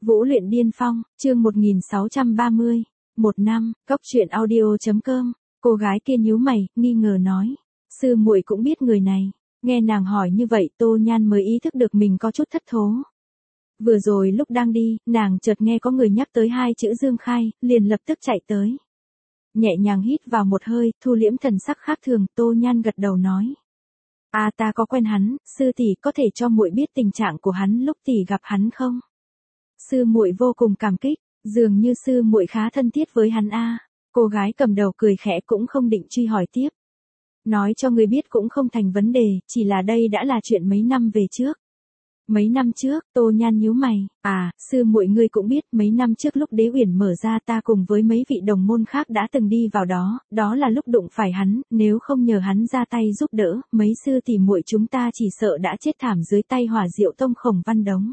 Vũ luyện điên phong, chương 1630. Một năm, cốc truyện audio.com. Cô gái kia nhíu mày, nghi ngờ nói. Sư muội cũng biết người này. Nghe nàng hỏi như vậy, Tô Nhan mới ý thức được mình có chút thất thố. Vừa rồi lúc đang đi, nàng chợt nghe có người nhắc tới hai chữ Dương Khai, liền lập tức chạy tới. Nhẹ nhàng hít vào một hơi, thu liễm thần sắc khác thường, Tô Nhan gật đầu nói. Ta có quen hắn, sư tỷ có thể cho muội biết tình trạng của hắn lúc tỷ gặp hắn không? Sư muội vô cùng cảm kích, dường như sư muội khá thân thiết với hắn a. Cô gái cầm đầu cười khẽ cũng không định truy hỏi tiếp. Nói cho người biết cũng không thành vấn đề, chỉ là đây đã là chuyện mấy năm về trước. Mấy năm trước, Tô Nhan nhíu mày, sư muội ngươi cũng biết, mấy năm trước lúc Đế Uyển mở ra ta cùng với mấy vị đồng môn khác đã từng đi vào đó, đó là lúc đụng phải hắn, nếu không nhờ hắn ra tay giúp đỡ, mấy sư tỷ muội chúng ta chỉ sợ đã chết thảm dưới tay Hỏa Diệu Tông Khổng Văn Đống.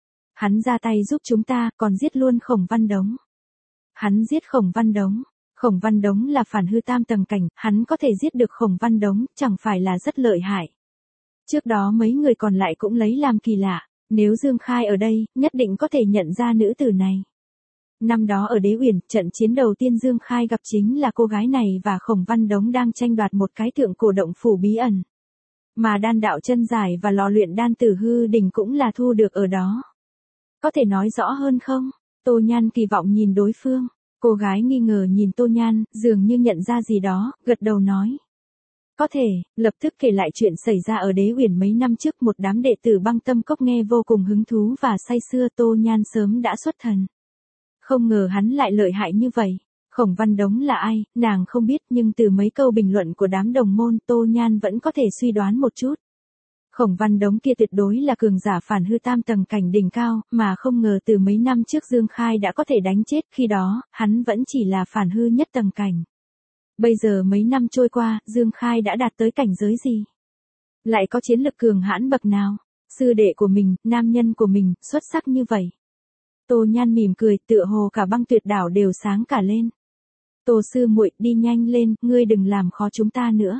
Hắn ra tay giúp chúng ta, còn giết luôn Khổng Văn Đống. Hắn giết Khổng Văn Đống. Khổng Văn Đống là phản hư tam tầng cảnh, hắn có thể giết được Khổng Văn Đống, chẳng phải là rất lợi hại. Trước đó mấy người còn lại cũng lấy làm kỳ lạ, nếu Dương Khai ở đây, nhất định có thể nhận ra nữ tử này. Năm đó ở Đế Uyển, trận chiến đầu tiên Dương Khai gặp chính là cô gái này và Khổng Văn Đống đang tranh đoạt một cái thượng cổ động phủ bí ẩn. Mà đan đạo chân giải và lò luyện đan tử hư đỉnh cũng là thu được ở đó. Có thể nói rõ hơn không? Tô Nhan kỳ vọng nhìn đối phương. Cô gái nghi ngờ nhìn Tô Nhan, dường như nhận ra gì đó, gật đầu nói. Có thể, lập tức kể lại chuyện xảy ra ở Đế Uyển mấy năm trước, một đám đệ tử Băng Tâm Cốc nghe vô cùng hứng thú và say sưa. Tô Nhan sớm đã xuất thần. Không ngờ hắn lại lợi hại như vậy. Khổng Văn Đống là ai, nàng không biết, nhưng từ mấy câu bình luận của đám đồng môn, Tô Nhan vẫn có thể suy đoán một chút. Khổng Văn Đống kia tuyệt đối là cường giả phản hư tam tầng cảnh đỉnh cao, mà không ngờ từ mấy năm trước Dương Khai đã có thể đánh chết, khi đó, hắn vẫn chỉ là phản hư nhất tầng cảnh. Bây giờ mấy năm trôi qua, Dương Khai đã đạt tới cảnh giới gì? Lại có chiến lực cường hãn bậc nào? Sư đệ của mình, nam nhân của mình, xuất sắc như vậy. Tô Nhan mỉm cười, tựa hồ cả Băng Tuyệt Đảo đều sáng cả lên. Tô sư muội, đi nhanh lên, ngươi đừng làm khó chúng ta nữa.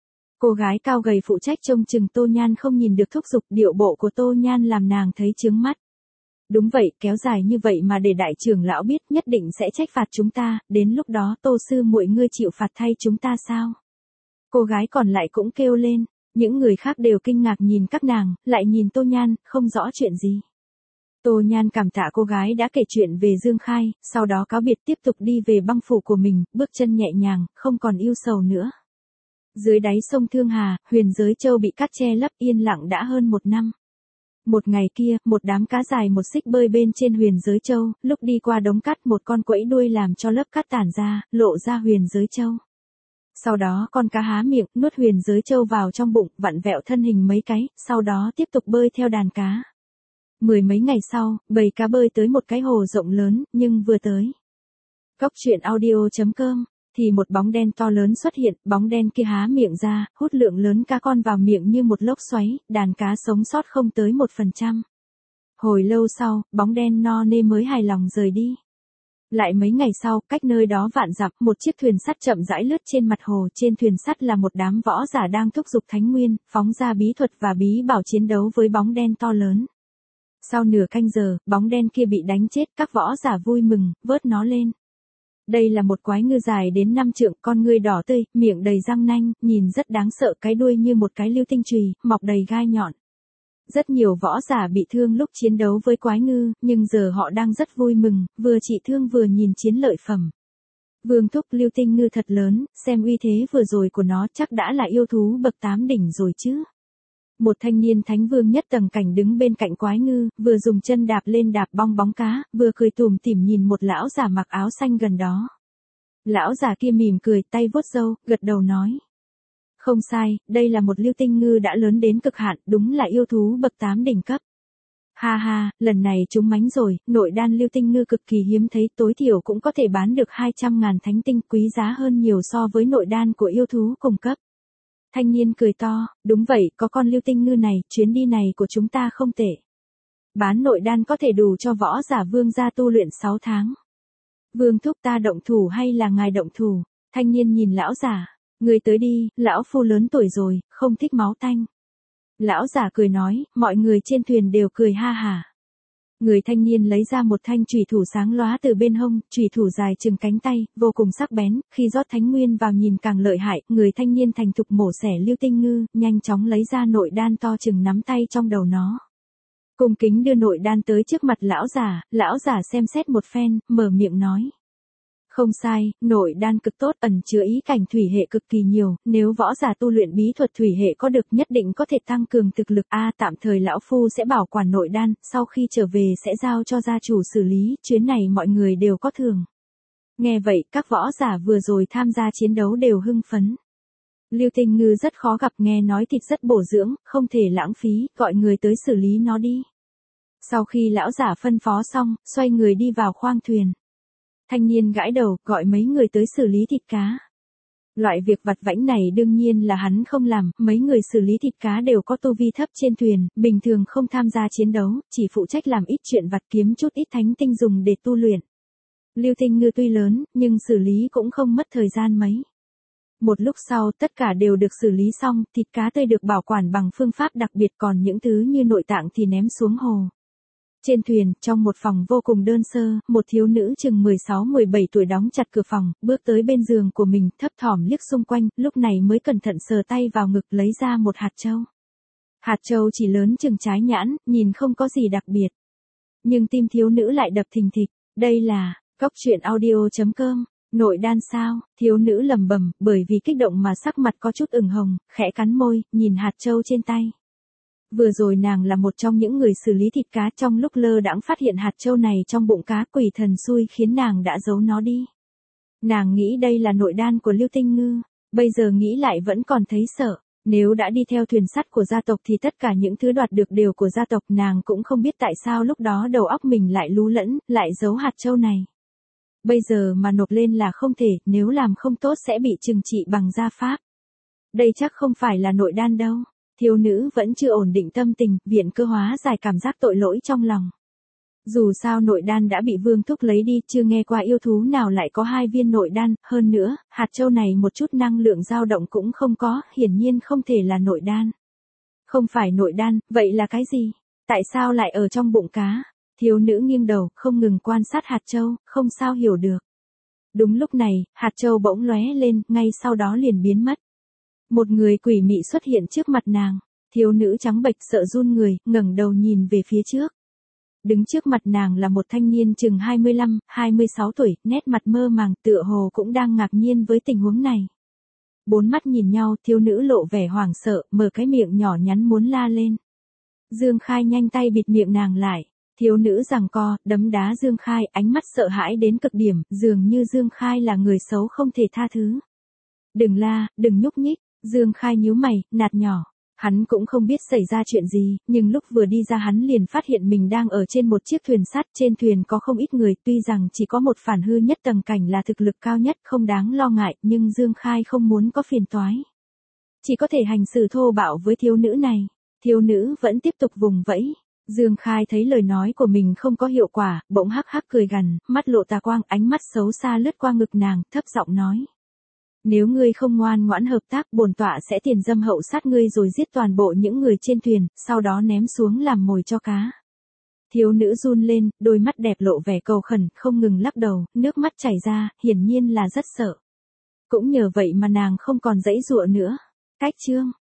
Cô gái cao gầy phụ trách trông chừng Tô Nhan không nhìn được thúc giục, điệu bộ của Tô Nhan làm nàng thấy chướng mắt. Đúng vậy, kéo dài như vậy mà để đại trưởng lão biết, nhất định sẽ trách phạt chúng ta, đến lúc đó Tô sư muội ngươi chịu phạt thay chúng ta sao? Cô gái còn lại cũng kêu lên, những người khác đều kinh ngạc nhìn các nàng, lại nhìn Tô Nhan, không rõ chuyện gì. Tô Nhan cảm tạ cô gái đã kể chuyện về Dương Khai, sau đó cáo biệt tiếp tục đi về băng phủ của mình, bước chân nhẹ nhàng, không còn ưu sầu nữa. Dưới đáy sông Thương Hà, Huyền Giới Châu bị cát che lấp yên lặng đã hơn một năm. Một ngày kia, một đám cá dài một xích bơi bên trên Huyền Giới Châu, lúc đi qua đống cát một con quẫy đuôi làm cho lớp cát tản ra, lộ ra Huyền Giới Châu. Sau đó con cá há miệng, nuốt Huyền Giới Châu vào trong bụng, vặn vẹo thân hình mấy cái, sau đó tiếp tục bơi theo đàn cá. Mười mấy ngày sau, bầy cá bơi tới một cái hồ rộng lớn, nhưng vừa tới cốc truyện audio.com, thì một bóng đen to lớn xuất hiện, bóng đen kia há miệng ra, hút lượng lớn cá con vào miệng như một lốc xoáy, đàn cá sống sót không tới 1%. Hồi lâu sau, bóng đen no nê mới hài lòng rời đi. Lại mấy ngày sau, cách nơi đó vạn dặm, một chiếc thuyền sắt chậm rãi lướt trên mặt hồ, trên thuyền sắt là một đám võ giả đang thúc giục thánh nguyên, phóng ra bí thuật và bí bảo chiến đấu với bóng đen to lớn. Sau nửa canh giờ, bóng đen kia bị đánh chết, các võ giả vui mừng, vớt nó lên. Đây là một quái ngư dài đến 5 trượng, con ngươi đỏ tươi, miệng đầy răng nanh, nhìn rất đáng sợ, cái đuôi như một cái lưu tinh chùy, mọc đầy gai nhọn. Rất nhiều võ giả bị thương lúc chiến đấu với quái ngư, nhưng giờ họ đang rất vui mừng, vừa trị thương vừa nhìn chiến lợi phẩm. Vương thúc, lưu tinh ngư thật lớn, xem uy thế vừa rồi của nó chắc đã là yêu thú bậc 8 đỉnh rồi chứ. Một thanh niên thánh vương nhất tầng cảnh đứng bên cạnh quái ngư, vừa dùng chân đạp lên đạp bong bóng cá, vừa cười tủm tỉm nhìn một lão già mặc áo xanh gần đó. Lão già kia mỉm cười, tay vuốt râu, gật đầu nói. Không sai, đây là một lưu tinh ngư đã lớn đến cực hạn, đúng là yêu thú bậc 8 đỉnh cấp. Ha ha, lần này chúng mánh rồi, nội đan lưu tinh ngư cực kỳ hiếm thấy, tối thiểu cũng có thể bán được 200.000 thánh tinh, quý giá hơn nhiều so với nội đan của yêu thú cùng cấp. Thanh niên cười to, đúng vậy, có con lưu tinh ngư này, chuyến đi này của chúng ta không tệ. Bán nội đan có thể đủ cho võ giả vương gia tu luyện 6 tháng. Vương thúc, ta động thủ hay là ngài động thủ? Thanh niên nhìn lão giả, người tới đi, lão phu lớn tuổi rồi, không thích máu tanh. Lão giả cười nói, mọi người trên thuyền đều cười ha hả. Người thanh niên lấy ra một thanh chùy thủ sáng lóa từ bên hông, chùy thủ dài chừng cánh tay, vô cùng sắc bén, khi rót thánh nguyên vào nhìn càng lợi hại, người thanh niên thành thục mổ xẻ Lưu Tinh Ngư, nhanh chóng lấy ra nội đan to chừng nắm tay trong đầu nó. Cung kính đưa nội đan tới trước mặt lão giả xem xét một phen, mở miệng nói. Không sai, nội đan cực tốt, ẩn chứa ý cảnh thủy hệ cực kỳ nhiều, nếu võ giả tu luyện bí thuật thủy hệ có được nhất định có thể tăng cường thực lực. Tạm thời lão phu sẽ bảo quản nội đan, sau khi trở về sẽ giao cho gia chủ xử lý, chuyến này mọi người đều có thưởng. Nghe vậy, các võ giả vừa rồi tham gia chiến đấu đều hưng phấn. Lưu Tinh Ngư rất khó gặp, nghe nói thịt rất bổ dưỡng, không thể lãng phí, gọi người tới xử lý nó đi. Sau khi lão giả phân phó xong, xoay người đi vào khoang thuyền. Thanh niên gãi đầu, gọi mấy người tới xử lý thịt cá. Loại việc vặt vãnh này đương nhiên là hắn không làm, mấy người xử lý thịt cá đều có tu vi thấp trên thuyền, bình thường không tham gia chiến đấu, chỉ phụ trách làm ít chuyện vặt kiếm chút ít thánh tinh dùng để tu luyện. Lưu Tinh Ngư tuy lớn, nhưng xử lý cũng không mất thời gian mấy. Một lúc sau tất cả đều được xử lý xong, thịt cá tươi được bảo quản bằng phương pháp đặc biệt, còn những thứ như nội tạng thì ném xuống hồ. Trên thuyền, trong một phòng vô cùng đơn sơ, một thiếu nữ chừng 16-17 tuổi đóng chặt cửa phòng, bước tới bên giường của mình, thấp thỏm liếc xung quanh, lúc này mới cẩn thận sờ tay vào ngực lấy ra một hạt châu. Hạt châu chỉ lớn chừng trái nhãn, nhìn không có gì đặc biệt. Nhưng tim thiếu nữ lại đập thình thịch, đây là, coctruyện.audio.com, nội đan sao, thiếu nữ lẩm bẩm, bởi vì kích động mà sắc mặt có chút ửng hồng, khẽ cắn môi, nhìn hạt châu trên tay. Vừa rồi nàng là một trong những người xử lý thịt cá, trong lúc lơ đãng phát hiện hạt châu này trong bụng cá, quỷ thần xui khiến nàng đã giấu nó đi. Nàng nghĩ đây là nội đan của Lưu Tinh Ngư, bây giờ nghĩ lại vẫn còn thấy sợ. Nếu đã đi theo thuyền sắt của gia tộc thì tất cả những thứ đoạt được đều của gia tộc, nàng cũng không biết tại sao lúc đó đầu óc mình lại lú lẫn, lại giấu hạt châu này. Bây giờ mà nộp lên là không thể, nếu làm không tốt sẽ bị trừng trị bằng gia pháp. Đây chắc không phải là nội đan đâu. Thiếu nữ vẫn chưa ổn định tâm tình, viện cơ hóa giải cảm giác tội lỗi trong lòng. Dù sao nội đan đã bị Vương Thúc lấy đi, chưa nghe qua yêu thú nào lại có 2 viên nội đan, hơn nữa, hạt châu này một chút năng lượng dao động cũng không có, hiển nhiên không thể là nội đan. Không phải nội đan, vậy là cái gì? Tại sao lại ở trong bụng cá? Thiếu nữ nghiêng đầu, không ngừng quan sát hạt châu, không sao hiểu được. Đúng lúc này, hạt châu bỗng lóe lên, ngay sau đó liền biến mất. Một người quỷ mị xuất hiện trước mặt nàng, thiếu nữ trắng bệch sợ run người, ngẩng đầu nhìn về phía trước. Đứng trước mặt nàng là một thanh niên chừng 25-26 tuổi, nét mặt mơ màng, tựa hồ cũng đang ngạc nhiên với tình huống này. Bốn mắt nhìn nhau, thiếu nữ lộ vẻ hoảng sợ, mở cái miệng nhỏ nhắn muốn la lên. Dương Khai nhanh tay bịt miệng nàng lại. Thiếu nữ giằng co, đấm đá Dương Khai, ánh mắt sợ hãi đến cực điểm, dường như Dương Khai là người xấu không thể tha thứ. Đừng la, đừng nhúc nhích. Dương Khai nhíu mày, nạt nhỏ. Hắn cũng không biết xảy ra chuyện gì, nhưng lúc vừa đi ra hắn liền phát hiện mình đang ở trên một chiếc thuyền sắt, trên thuyền có không ít người, tuy rằng chỉ có một phản hư nhất tầng cảnh là thực lực cao nhất, không đáng lo ngại, nhưng Dương Khai không muốn có phiền toái. Chỉ có thể hành xử thô bạo với thiếu nữ này. Thiếu nữ vẫn tiếp tục vùng vẫy. Dương Khai thấy lời nói của mình không có hiệu quả, bỗng hắc hắc cười gằn, mắt lộ tà quang, ánh mắt xấu xa lướt qua ngực nàng, thấp giọng nói. Nếu ngươi không ngoan ngoãn hợp tác, bổn tọa sẽ tiền dâm hậu sát ngươi rồi giết toàn bộ những người trên thuyền, sau đó ném xuống làm mồi cho cá. Thiếu nữ run lên, đôi mắt đẹp lộ vẻ cầu khẩn, không ngừng lắc đầu, nước mắt chảy ra, hiển nhiên là rất sợ. Cũng nhờ vậy mà nàng không còn giãy giụa nữa. Cách chương